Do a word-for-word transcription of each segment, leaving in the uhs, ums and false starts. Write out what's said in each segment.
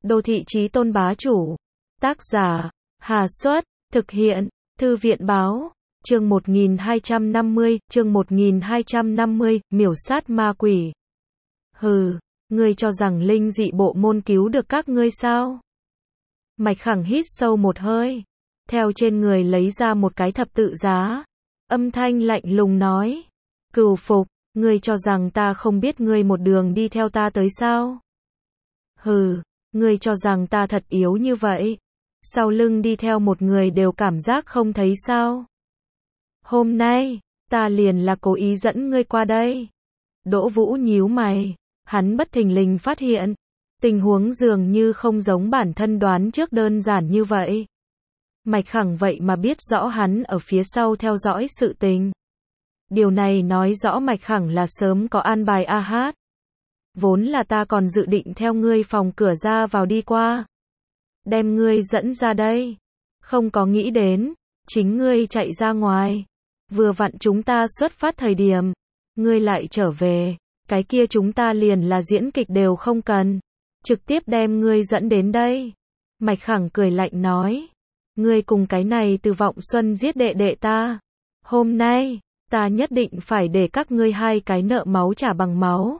Đô thị chí tôn bá chủ. Tác giả, Hà Xuất, thực hiện, Thư viện báo, chương một nghìn hai trăm năm mươi, chương một nghìn hai trăm năm mươi, miểu sát ma quỷ. Hừ, ngươi cho rằng linh dị bộ môn cứu được các ngươi sao? Mạch Khẳng hít sâu một hơi, theo trên người lấy ra một cái thập tự giá, âm thanh lạnh lùng nói, cừu phục, ngươi cho rằng ta không biết ngươi một đường đi theo ta tới sao? Hừ, ngươi cho rằng ta thật yếu như vậy? Sau lưng đi theo một người đều cảm giác không thấy sao? Hôm nay, ta liền là cố ý dẫn ngươi qua đây. Đỗ Vũ nhíu mày, hắn bất thình lình phát hiện, tình huống dường như không giống bản thân đoán trước đơn giản như vậy. Mạch Khẳng vậy mà biết rõ hắn ở phía sau theo dõi sự tình. Điều này nói rõ Mạch Khẳng là sớm có an bài a hát. Vốn là ta còn dự định theo ngươi phòng cửa ra vào đi qua, đem ngươi dẫn ra đây. Không có nghĩ đến, chính ngươi chạy ra ngoài. Vừa vặn chúng ta xuất phát thời điểm, ngươi lại trở về, cái kia chúng ta liền là diễn kịch đều không cần, trực tiếp đem ngươi dẫn đến đây. Mạch Khẳng cười lạnh nói, ngươi cùng cái này Từ Vọng Xuân giết đệ đệ ta. Hôm nay, ta nhất định phải để các ngươi hai cái nợ máu trả bằng máu.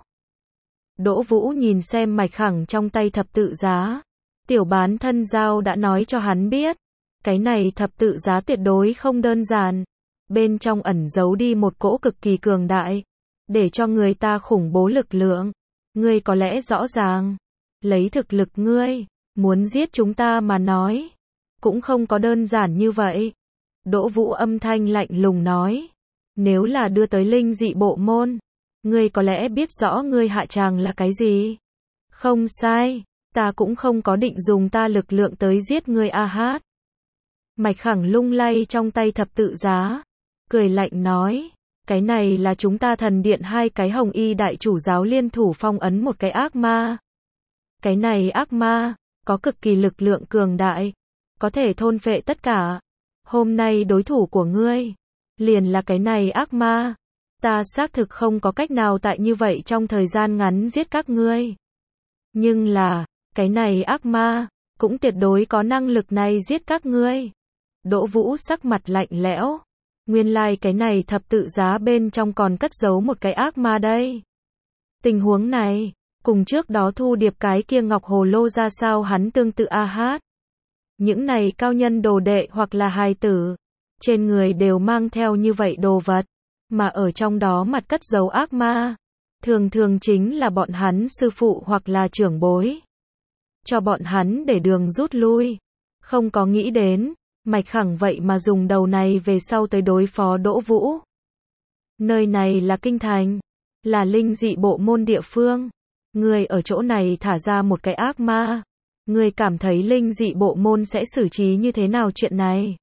Đỗ Vũ nhìn xem Mạch Khẳng trong tay thập tự giá. Tiểu bán thân giao đã nói cho hắn biết, cái này thập tự giá tuyệt đối không đơn giản. Bên trong ẩn giấu đi một cỗ cực kỳ cường đại, để cho người ta khủng bố lực lượng. Ngươi có lẽ rõ ràng, lấy thực lực ngươi, muốn giết chúng ta mà nói, cũng không có đơn giản như vậy. Đỗ Vũ âm thanh lạnh lùng nói, nếu là đưa tới linh dị bộ môn, ngươi có lẽ biết rõ ngươi hạ tràng là cái gì. Không sai, ta cũng không có định dùng ta lực lượng tới giết ngươi a hát. Mạch Khẳng lung lay trong tay thập tự giá, cười lạnh nói, cái này là chúng ta thần điện hai cái hồng y đại chủ giáo liên thủ phong ấn một cái ác ma. Cái này ác ma, có cực kỳ lực lượng cường đại, có thể thôn phệ tất cả. Hôm nay đối thủ của ngươi, liền là cái này ác ma. Ta xác thực không có cách nào tại như vậy trong thời gian ngắn giết các ngươi. Nhưng là, cái này ác ma, cũng tuyệt đối có năng lực này giết các ngươi. Đỗ Vũ sắc mặt lạnh lẽo. Nguyên lai like cái này thập tự giá bên trong còn cất giấu một cái ác ma đây. Tình huống này, cùng trước đó thu điệp cái kia ngọc hồ lô ra sao hắn tương tự a hát. Những này cao nhân đồ đệ hoặc là hài tử, trên người đều mang theo như vậy đồ vật, mà ở trong đó mặt cất giấu ác ma, thường thường chính là bọn hắn sư phụ hoặc là trưởng bối. Cho bọn hắn để đường rút lui. Không có nghĩ đến, Mạch Khẳng vậy mà dùng đầu này về sau tới đối phó Đỗ Vũ. Nơi này là kinh thành, là linh dị bộ môn địa phương. Người ở chỗ này thả ra một cái ác ma. Người cảm thấy linh dị bộ môn sẽ xử trí như thế nào chuyện này?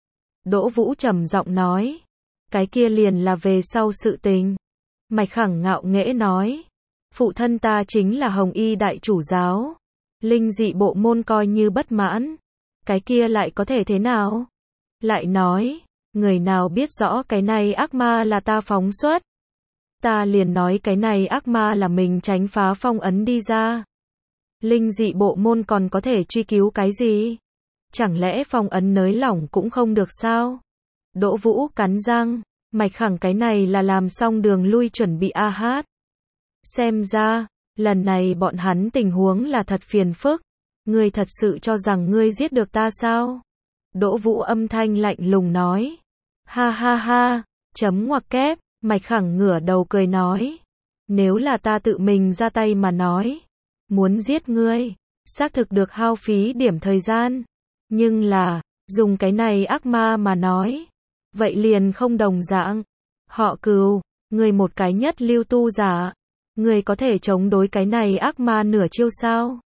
Đỗ Vũ trầm giọng nói, cái kia liền là về sau sự tình. Mạch Khẳng ngạo nghễ nói, phụ thân ta chính là hồng y đại chủ giáo. Linh dị bộ môn coi như bất mãn, cái kia lại có thể thế nào? Lại nói, người nào biết rõ cái này ác ma là ta phóng xuất? Ta liền nói cái này ác ma là mình tránh phá phong ấn đi ra. Linh dị bộ môn còn có thể truy cứu cái gì? Chẳng lẽ phong ấn nới lỏng cũng không được sao? Đỗ Vũ cắn răng, Mạch Khẳng cái này là làm xong đường lui chuẩn bị a hát. Xem ra, lần này bọn hắn tình huống là thật phiền phức. Ngươi thật sự cho rằng ngươi giết được ta sao? Đỗ Vũ âm thanh lạnh lùng nói. Ha ha ha, chấm ngoặc kép. Mạch Khẳng ngửa đầu cười nói, nếu là ta tự mình ra tay mà nói, muốn giết ngươi, xác thực được hao phí điểm thời gian. Nhưng là, dùng cái này ác ma mà nói, vậy liền không đồng dạng. Họ Cừu, ngươi một cái nhất lưu tu giả, ngươi có thể chống đối cái này ác ma nửa chiêu sao?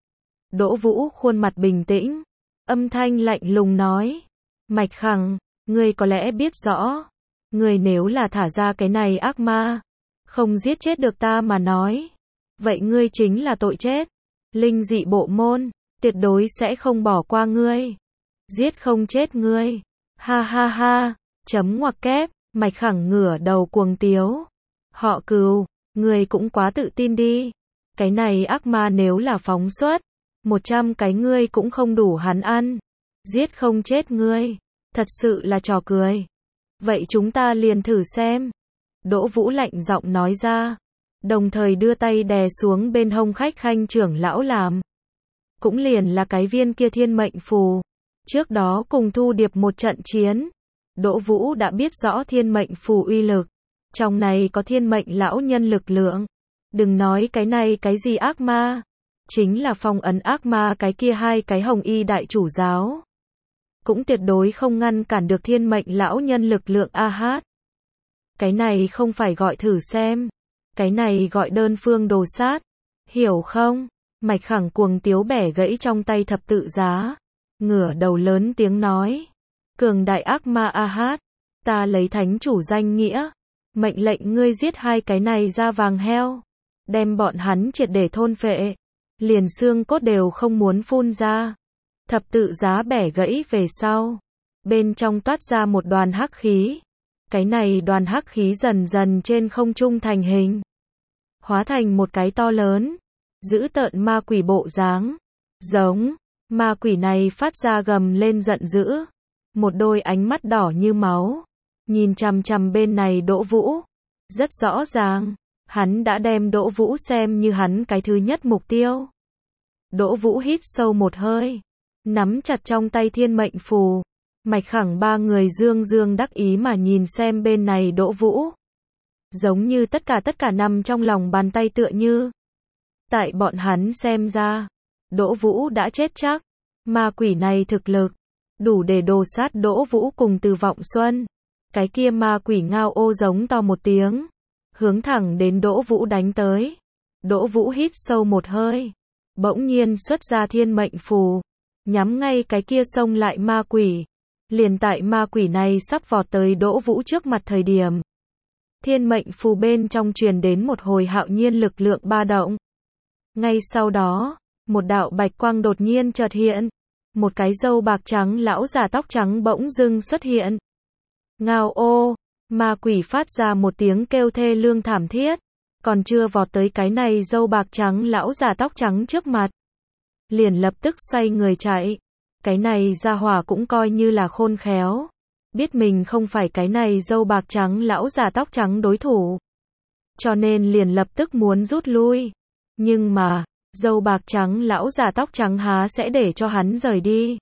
Đỗ Vũ khuôn mặt bình tĩnh, âm thanh lạnh lùng nói, Mạch Khẳng, ngươi có lẽ biết rõ, ngươi nếu là thả ra cái này ác ma, không giết chết được ta mà nói, vậy ngươi chính là tội chết. Linh dị bộ môn, tuyệt đối sẽ không bỏ qua ngươi. Giết không chết ngươi. Ha ha ha, chấm ngoặc kép, Mạch Khẳng ngửa đầu cuồng tiếu. Họ Cừu, ngươi cũng quá tự tin đi. Cái này ác ma nếu là phóng xuất, Một trăm cái ngươi cũng không đủ hắn ăn. Giết không chết ngươi. Thật sự là trò cười. Vậy chúng ta liền thử xem. Đỗ Vũ lạnh giọng nói ra. Đồng thời đưa tay đè xuống bên hông khách khanh trưởng lão làm. Cũng liền là cái viên kia thiên mệnh phù. Trước đó cùng Thu Điệp một trận chiến. Đỗ Vũ đã biết rõ thiên mệnh phù uy lực. Trong này có thiên mệnh lão nhân lực lượng. Đừng nói cái này cái gì ác ma. Chính là phong ấn ác ma cái kia hai cái hồng y đại chủ giáo. Cũng tuyệt đối không ngăn cản được thiên mệnh lão nhân lực lượng a hát. Cái này không phải gọi thử xem. Cái này gọi đơn phương đồ sát. Hiểu không? Mạch Khẳng cuồng tiếu bẻ gãy trong tay thập tự giá. Ngửa đầu lớn tiếng nói. Cường đại ác ma a hát. Ta lấy thánh chủ danh nghĩa. Mệnh lệnh ngươi giết hai cái này da vàng heo. Đem bọn hắn triệt để thôn phệ. Liền xương cốt đều không muốn phun ra. Thập tự giá bẻ gãy về sau. Bên trong toát ra một đoàn hắc khí. Cái này đoàn hắc khí dần dần trên không trung thành hình. Hóa thành một cái to lớn. Dữ tợn ma quỷ bộ dáng. Giống. Ma quỷ này phát ra gầm lên giận dữ. Một đôi ánh mắt đỏ như máu. Nhìn chằm chằm bên này Đỗ Vũ. Rất rõ ràng. Hắn đã đem Đỗ Vũ xem như hắn cái thứ nhất mục tiêu. Đỗ Vũ hít sâu một hơi. Nắm chặt trong tay thiên mệnh phù. Mạch Khẳng ba người dương dương đắc ý mà nhìn xem bên này Đỗ Vũ. Giống như tất cả tất cả nằm trong lòng bàn tay tựa như. Tại bọn hắn xem ra. Đỗ Vũ đã chết chắc. Ma quỷ này thực lực. Đủ để đồ sát Đỗ Vũ cùng Từ Vọng Xuân. Cái kia ma quỷ ngao ô giống to một tiếng. Hướng thẳng đến Đỗ Vũ đánh tới. Đỗ Vũ hít sâu một hơi. Bỗng nhiên xuất ra thiên mệnh phù. Nhắm ngay cái kia xông lại ma quỷ. Liền tại ma quỷ này sắp vọt tới Đỗ Vũ trước mặt thời điểm. Thiên mệnh phù bên trong truyền đến một hồi hạo nhiên lực lượng ba động. Ngay sau đó, một đạo bạch quang đột nhiên chợt hiện. Một cái râu bạc trắng lão già tóc trắng bỗng dưng xuất hiện. Ngao ô, ma quỷ phát ra một tiếng kêu thê lương thảm thiết. Còn chưa vọt tới cái này râu bạc trắng lão già tóc trắng trước mặt. Liền lập tức xoay người chạy. Cái này gia hỏa cũng coi như là khôn khéo. Biết mình không phải cái này râu bạc trắng lão già tóc trắng đối thủ. Cho nên liền lập tức muốn rút lui. Nhưng mà, râu bạc trắng lão già tóc trắng há sẽ để cho hắn rời đi.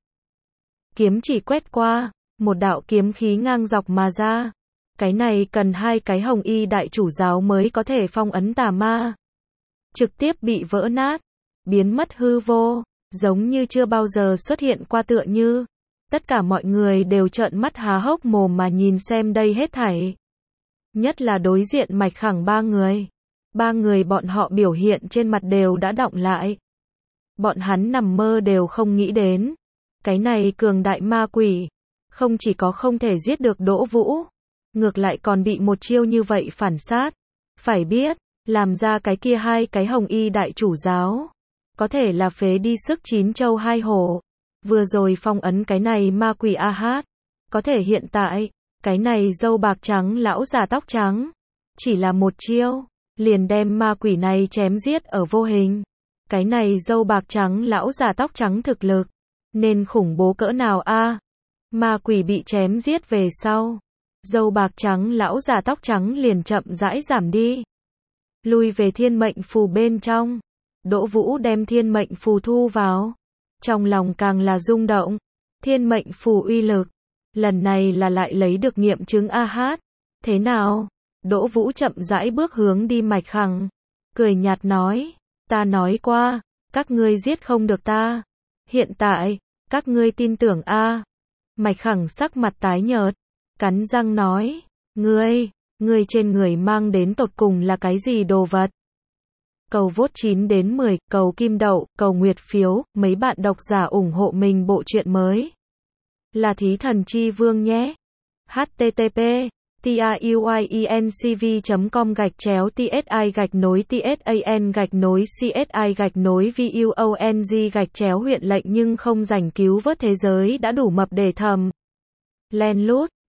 Kiếm chỉ quét qua, một đạo kiếm khí ngang dọc mà ra. Cái này cần hai cái hồng y đại chủ giáo mới có thể phong ấn tà ma. Trực tiếp bị vỡ nát, biến mất hư vô, giống như chưa bao giờ xuất hiện qua tựa như. Tất cả mọi người đều trợn mắt há hốc mồm mà nhìn xem đây hết thảy. Nhất là đối diện Mạch Khẳng ba người. Ba người bọn họ biểu hiện trên mặt đều đã đọng lại. Bọn hắn nằm mơ đều không nghĩ đến. Cái này cường đại ma quỷ. Không chỉ có không thể giết được Đỗ Vũ. Ngược lại còn bị một chiêu như vậy phản sát. Phải biết, làm ra cái kia hai cái hồng y đại chủ giáo. Có thể là phế đi sức chín châu hai hổ. Vừa rồi phong ấn cái này ma quỷ a hát. Có thể hiện tại, cái này râu bạc trắng lão già tóc trắng. Chỉ là một chiêu, liền đem ma quỷ này chém giết ở vô hình. Cái này râu bạc trắng lão già tóc trắng thực lực. Nên khủng bố cỡ nào a? Ma quỷ bị chém giết về sau. Râu bạc trắng lão già tóc trắng liền chậm rãi giảm đi. Lui về thiên mệnh phù bên trong. Đỗ Vũ đem thiên mệnh phù thu vào. Trong lòng càng là rung động. Thiên mệnh phù uy lực. Lần này là lại lấy được nghiệm chứng a hát. Thế nào? Đỗ Vũ chậm rãi bước hướng đi Mạch Khẳng. Cười nhạt nói. Ta nói qua. Các ngươi giết không được ta. Hiện tại. Các ngươi tin tưởng a. Mạch Khẳng sắc mặt tái nhợt. Cắn răng nói. Ngươi. Ngươi trên người mang đến tột cùng là cái gì đồ vật? Cầu vote chín đến mười, cầu kim đậu, cầu nguyệt phiếu, mấy bạn độc giả ủng hộ mình bộ truyện mới. Là Thí Thần Chi Vương nhé. http tuyencv chấm com gạch chéo tsi gạch nối tsan gạch nối csi gạch nối vuong gạch chéo huyện lệnh nhưng không giành cứu vớt thế giới đã đủ mập để thầm. Len lút.